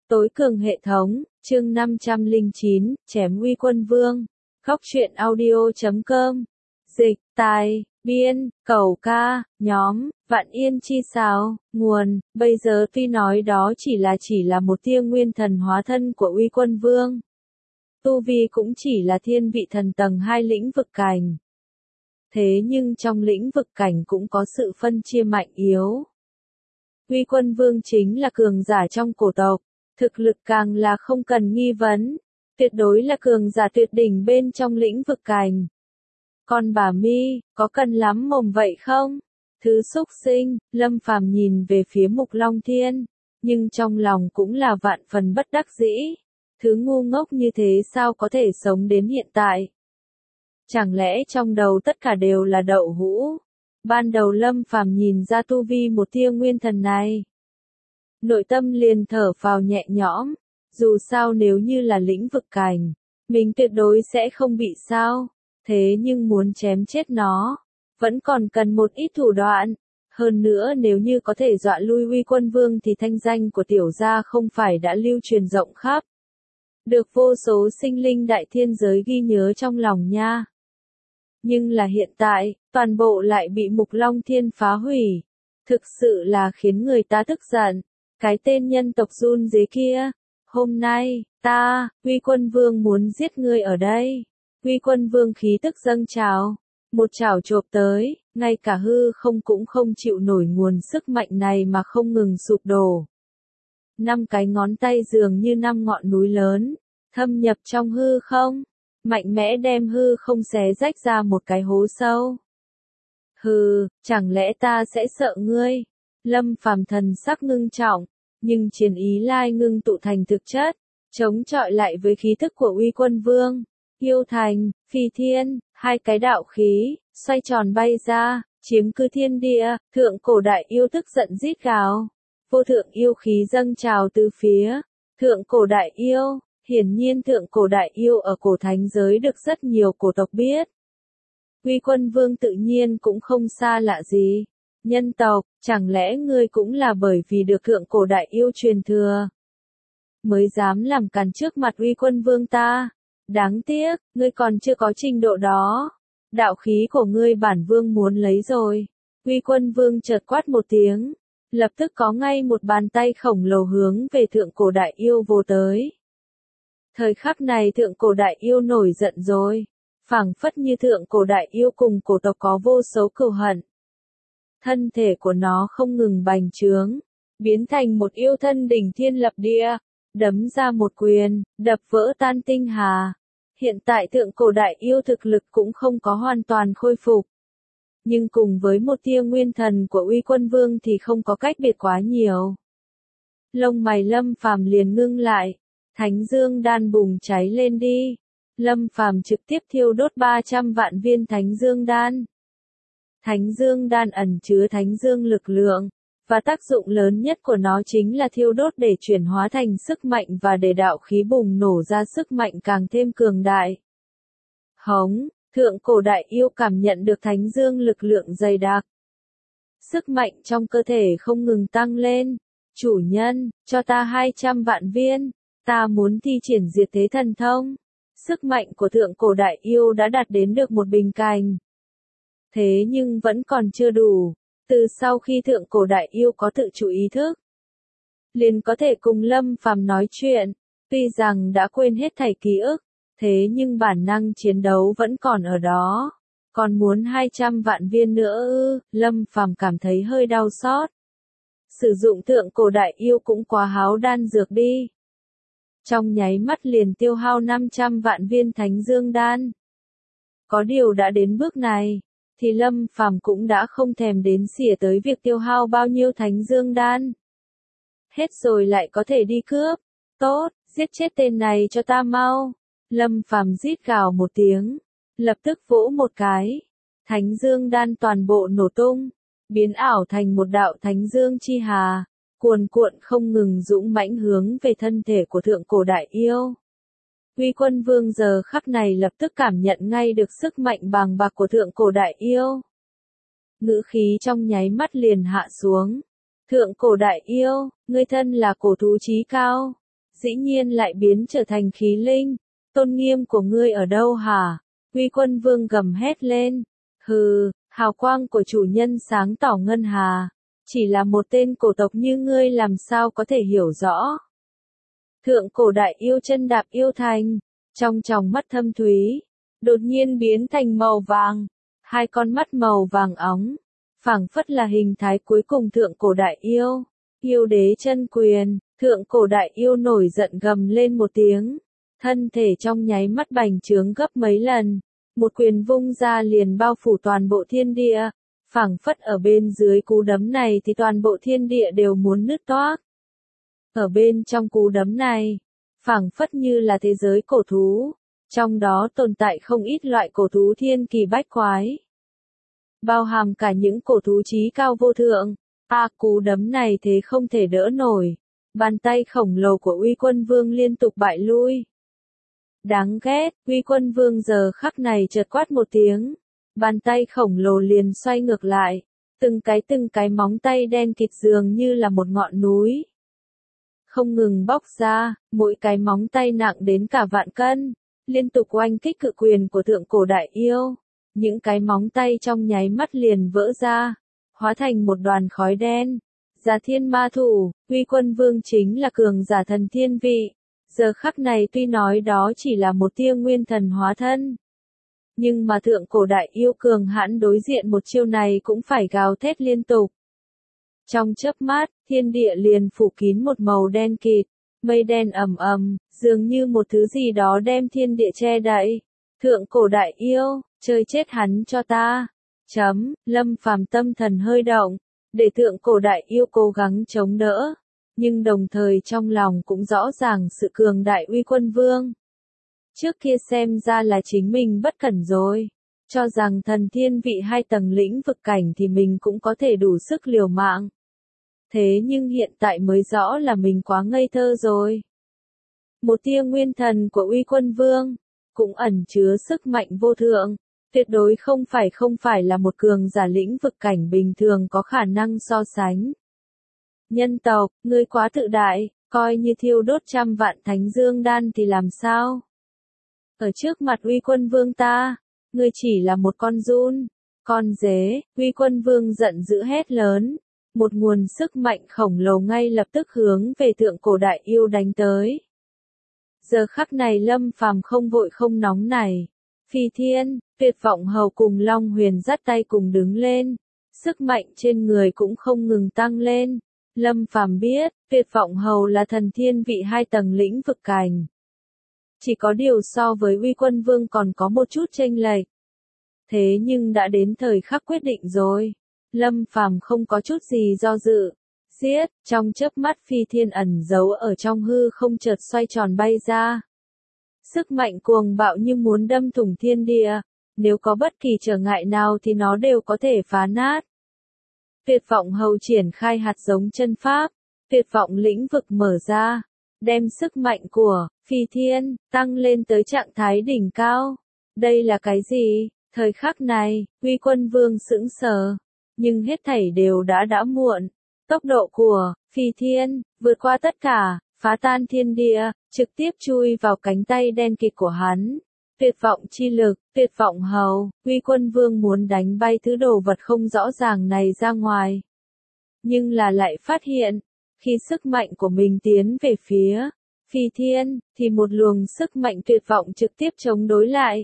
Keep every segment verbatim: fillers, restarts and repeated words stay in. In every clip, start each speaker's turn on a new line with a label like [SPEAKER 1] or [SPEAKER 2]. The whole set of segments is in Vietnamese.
[SPEAKER 1] Tối cường hệ thống, chương năm trăm lẻ chín, chém Uy Quân Vương. Góc truyện audio chấm com. Dịch, tài, biên, cẩu ca, nhóm, Vạn Yên chi sao, nguồn, bây giờ tuy nói đó chỉ là chỉ là một tia nguyên thần hóa thân của Uy Quân Vương. Tu vi cũng chỉ là thiên vị thần tầng hai lĩnh vực cảnh. Thế nhưng trong lĩnh vực cảnh cũng có sự phân chia mạnh yếu. Uy Quân Vương chính là cường giả trong cổ tộc, thực lực càng là không cần nghi vấn, tuyệt đối là cường giả tuyệt đỉnh bên trong lĩnh vực cảnh. Còn bà Mi, có cần lắm mồm vậy không? Thứ xúc sinh, Lâm Phàm nhìn về phía Mục Long Thiên, nhưng trong lòng cũng là vạn phần bất đắc dĩ. Thứ ngu ngốc như thế sao có thể sống đến hiện tại? Chẳng lẽ trong đầu tất cả đều là đậu hũ? Ban đầu Lâm Phàm nhìn ra tu vi một tia nguyên thần này, nội tâm liền thở phào nhẹ nhõm, dù sao nếu như là lĩnh vực cảnh, mình tuyệt đối sẽ không bị sao, thế nhưng muốn chém chết nó, vẫn còn cần một ít thủ đoạn, hơn nữa nếu như có thể dọa lui Uy Quân Vương thì thanh danh của tiểu gia không phải đã lưu truyền rộng khắp, được vô số sinh linh đại thiên giới ghi nhớ trong lòng nha. Nhưng là hiện tại, toàn bộ lại bị Mục Long Thiên phá hủy, thực sự là khiến người ta tức giận. Cái tên nhân tộc run dế kia, hôm nay, ta, Uy Quân Vương muốn giết ngươi ở đây. Uy Quân Vương khí tức dâng trào, một chảo chộp tới, ngay cả hư không cũng không chịu nổi nguồn sức mạnh này mà không ngừng sụp đổ. Năm cái ngón tay dường như năm ngọn núi lớn, thâm nhập trong hư không, mạnh mẽ đem hư không xé rách ra một cái hố sâu. Hừ, chẳng lẽ ta sẽ sợ ngươi? Lâm Phàm thần sắc ngưng trọng, nhưng chiến ý lai ngưng tụ thành thực chất, chống chọi lại với khí thức của Uy Quân Vương. Yêu thành, phi thiên, hai cái đạo khí, xoay tròn bay ra, chiếm cứ thiên địa, thượng cổ đại yêu tức giận rít gào. Vô thượng yêu khí dâng trào từ phía, thượng cổ đại yêu, hiển nhiên thượng cổ đại yêu ở cổ thánh giới được rất nhiều cổ tộc biết. Uy Quân Vương tự nhiên cũng không xa lạ gì. Nhân tộc, chẳng lẽ ngươi cũng là bởi vì được thượng cổ đại yêu truyền thừa, mới dám làm càn trước mặt Uy Quân Vương ta? Đáng tiếc, ngươi còn chưa có trình độ đó. Đạo khí của ngươi bản vương muốn lấy rồi. Uy Quân Vương chợt quát một tiếng, lập tức có ngay một bàn tay khổng lồ hướng về thượng cổ đại yêu vồ tới. Thời khắc này thượng cổ đại yêu nổi giận rồi, phảng phất như thượng cổ đại yêu cùng cổ tộc có vô số cừu hận. Thân thể của nó không ngừng bành trướng, biến thành một yêu thân đỉnh thiên lập địa, đấm ra một quyền, đập vỡ tan tinh hà. Hiện tại thượng cổ đại yêu thực lực cũng không có hoàn toàn khôi phục. Nhưng cùng với một tia nguyên thần của Uy Quân Vương thì không có cách biệt quá nhiều. Lông mày Lâm Phàm liền ngưng lại, Thánh Dương đan bùng cháy lên đi. Lâm Phàm trực tiếp thiêu đốt ba trăm vạn viên Thánh Dương đan. Thánh Dương đan ẩn chứa Thánh Dương lực lượng, và tác dụng lớn nhất của nó chính là thiêu đốt để chuyển hóa thành sức mạnh và để đạo khí bùng nổ ra sức mạnh càng thêm cường đại. Hống, thượng cổ đại yêu cảm nhận được Thánh Dương lực lượng dày đặc. Sức mạnh trong cơ thể không ngừng tăng lên. Chủ nhân, cho ta hai trăm vạn viên, ta muốn thi triển diệt thế thần thông. Sức mạnh của thượng cổ đại yêu đã đạt đến được một bình cảnh. Thế nhưng vẫn còn chưa đủ, từ sau khi thượng cổ đại yêu có tự chủ ý thức, liền có thể cùng Lâm Phàm nói chuyện, tuy rằng đã quên hết thảy ký ức, thế nhưng bản năng chiến đấu vẫn còn ở đó, còn muốn hai trăm vạn viên nữa ư? Lâm Phàm cảm thấy hơi đau xót. Sử dụng thượng cổ đại yêu cũng quá háo đan dược đi. Trong nháy mắt liền tiêu hao năm trăm vạn viên Thánh Dương đan. Có điều đã đến bước này, thì Lâm Phàm cũng đã không thèm đến xỉa tới việc tiêu hao bao nhiêu Thánh Dương đan. Hết rồi lại có thể đi cướp. Tốt, giết chết tên này cho ta mau. Lâm Phàm rít gào một tiếng, lập tức vỗ một cái. Thánh Dương đan toàn bộ nổ tung, biến ảo thành một đạo Thánh Dương chi hà, cuồn cuộn không ngừng dũng mãnh hướng về thân thể của thượng cổ đại yêu. Uy Quân Vương giờ khắc này lập tức cảm nhận ngay được sức mạnh bàng bạc của thượng cổ đại yêu. Ngữ khí trong nháy mắt liền hạ xuống. Thượng cổ đại yêu, ngươi thân là cổ thú chí cao, dĩ nhiên lại biến trở thành khí linh. Tôn nghiêm của ngươi ở đâu hả? Uy Quân Vương gầm hét lên. Hừ, hào quang của chủ nhân sáng tỏ ngân hà. Chỉ là một tên cổ tộc như ngươi làm sao có thể hiểu rõ. Thượng cổ đại yêu chân đạp yêu thành, trong tròng mắt thâm thúy, đột nhiên biến thành màu vàng, hai con mắt màu vàng óng, phảng phất là hình thái cuối cùng thượng cổ đại yêu. Yêu đế chân quyền, thượng cổ đại yêu nổi giận gầm lên một tiếng, thân thể trong nháy mắt bành trướng gấp mấy lần, một quyền vung ra liền bao phủ toàn bộ thiên địa, phảng phất ở bên dưới cú đấm này thì toàn bộ thiên địa đều muốn nứt toác. Ở bên trong cú đấm này, phảng phất như là thế giới cổ thú, trong đó tồn tại không ít loại cổ thú thiên kỳ bách quái. Bao hàm cả những cổ thú chí cao vô thượng. A à, cú đấm này thế không thể đỡ nổi. Bàn tay khổng lồ của Uy Quân Vương liên tục bại lui. Đáng ghét, Uy Quân Vương giờ khắc này chợt quát một tiếng. Bàn tay khổng lồ liền xoay ngược lại. Từng cái từng cái móng tay đen kịt dường như là một ngọn núi. Không ngừng bóc ra, mỗi cái móng tay nặng đến cả vạn cân. Liên tục oanh kích cự quyền của thượng cổ đại yêu. Những cái móng tay trong nháy mắt liền vỡ ra. Hóa thành một đoàn khói đen. Giả thiên ma thủ, Uy Quân Vương chính là cường giả thần thiên vị. Giờ khắc này tuy nói đó chỉ là một tia nguyên thần hóa thân. Nhưng mà thượng cổ đại yêu cường hãn đối diện một chiêu này cũng phải gào thét liên tục. Trong chớp mắt, thiên địa liền phủ kín một màu đen kịt. Mây đen ầm ầm, dường như một thứ gì đó đem thiên địa che đậy. Thượng cổ đại yêu, chơi chết hắn cho ta. Chấm, Lâm Phàm tâm thần hơi động, để thượng cổ đại yêu cố gắng chống đỡ, nhưng đồng thời trong lòng cũng rõ ràng sự cường đại Uy Quân Vương. Trước kia xem ra là chính mình bất cẩn rồi, cho rằng thần thiên vị hai tầng lĩnh vực cảnh thì mình cũng có thể đủ sức liều mạng. Thế nhưng hiện tại mới rõ là mình quá ngây thơ rồi. Một tia nguyên thần của Uy Quân Vương, cũng ẩn chứa sức mạnh vô thượng. Tuyệt đối không phải không phải là một cường giả lĩnh vực cảnh bình thường có khả năng so sánh. Nhân tộc, ngươi quá tự đại, coi như thiêu đốt trăm vạn thánh dương đan thì làm sao? Ở trước mặt Uy Quân Vương ta, ngươi chỉ là một con giun, con dế. Uy Quân Vương giận dữ hét lớn, một nguồn sức mạnh khổng lồ ngay lập tức hướng về thượng cổ đại yêu đánh tới. Giờ khắc này Lâm Phàm không vội không nóng nảy. Phi Thiên, Tuyệt Vọng Hầu cùng Long Huyền dắt tay cùng đứng lên, sức mạnh trên người cũng không ngừng tăng lên. Lâm Phàm biết, Tuyệt Vọng Hầu là thần thiên vị hai tầng lĩnh vực cảnh. Chỉ có điều so với Uy Quân Vương còn có một chút chênh lệch. Thế nhưng đã đến thời khắc quyết định rồi. Lâm Phàm không có chút gì do dự. Giết, trong chớp mắt Phi Thiên ẩn giấu ở trong hư không chợt xoay tròn bay ra. Sức mạnh cuồng bạo như muốn đâm thủng thiên địa, nếu có bất kỳ trở ngại nào thì nó đều có thể phá nát. Tuyệt Vọng Hầu triển khai hạt giống chân pháp, tuyệt vọng lĩnh vực mở ra, đem sức mạnh của Phi Thiên tăng lên tới trạng thái đỉnh cao. Đây là cái gì? Thời khắc này, Uy Quân Vương sững sờ, nhưng hết thảy đều đã đã muộn. Tốc độ của Phi Thiên vượt qua tất cả, phá tan thiên địa, trực tiếp chui vào cánh tay đen kịt của hắn. Tuyệt vọng chi lực, Tuyệt Vọng Hầu, Uy Quân Vương muốn đánh bay thứ đồ vật không rõ ràng này ra ngoài. Nhưng là lại phát hiện, khi sức mạnh của mình tiến về phía Phi Thiên, thì một luồng sức mạnh tuyệt vọng trực tiếp chống đối lại.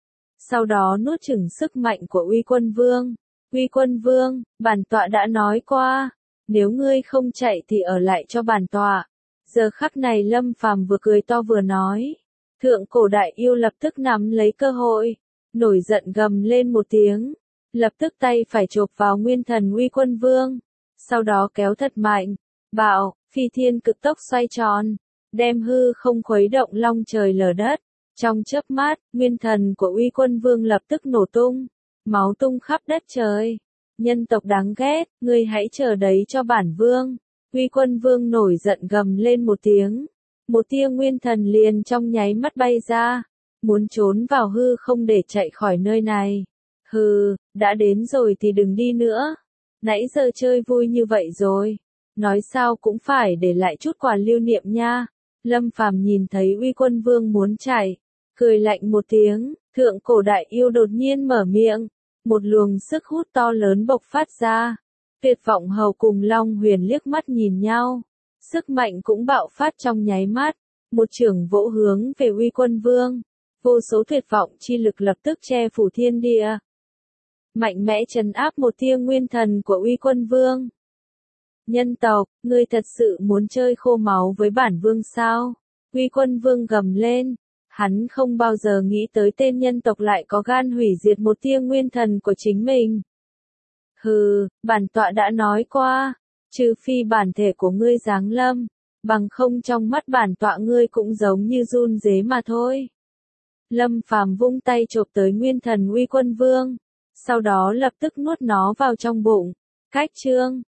[SPEAKER 1] Sau đó nuốt chửng sức mạnh của Uy Quân Vương. Uy Quân Vương, bản tọa đã nói qua, nếu ngươi không chạy thì ở lại cho bản tọa. Giờ khắc này Lâm Phàm vừa cười to vừa nói. Thượng cổ đại yêu lập tức nắm lấy cơ hội, nổi giận gầm lên một tiếng, lập tức tay phải chộp vào nguyên thần Uy Quân Vương, sau đó kéo thật mạnh, bạo, Phi Thiên cực tốc xoay tròn, đem hư không khuấy động long trời lở đất. Trong chớp mắt, nguyên thần của Uy Quân Vương lập tức nổ tung, máu tung khắp đất trời. Nhân tộc đáng ghét, ngươi hãy chờ đấy cho bản vương. Uy Quân Vương nổi giận gầm lên một tiếng. Một tia nguyên thần liền trong nháy mắt bay ra, muốn trốn vào hư không để chạy khỏi nơi này. Hừ, đã đến rồi thì đừng đi nữa. Nãy giờ chơi vui như vậy rồi, nói sao cũng phải để lại chút quà lưu niệm nha. Lâm Phàm nhìn thấy Uy Quân Vương muốn chạy, cười lạnh một tiếng, thượng cổ đại yêu đột nhiên mở miệng, một luồng sức hút to lớn bộc phát ra. Tuyệt vọng hầu cùng Long Huyền liếc mắt nhìn nhau, sức mạnh cũng bạo phát trong nháy mắt, một chưởng vỗ hướng về Uy Quân Vương, vô số tuyệt vọng chi lực lập tức che phủ thiên địa, mạnh mẽ trấn áp một tia nguyên thần của Uy Quân Vương. Nhân tộc, ngươi thật sự muốn chơi khô máu với bản vương sao? Uy Quân Vương gầm lên, hắn không bao giờ nghĩ tới tên nhân tộc lại có gan hủy diệt một tia nguyên thần của chính mình. Hừ, bản tọa đã nói qua, trừ phi bản thể của ngươi giáng lâm, bằng không trong mắt bản tọa ngươi cũng giống như run rế mà thôi. Lâm Phàm vung tay chộp tới nguyên thần Uy Quân Vương, sau đó lập tức nuốt nó vào trong bụng. Cách chương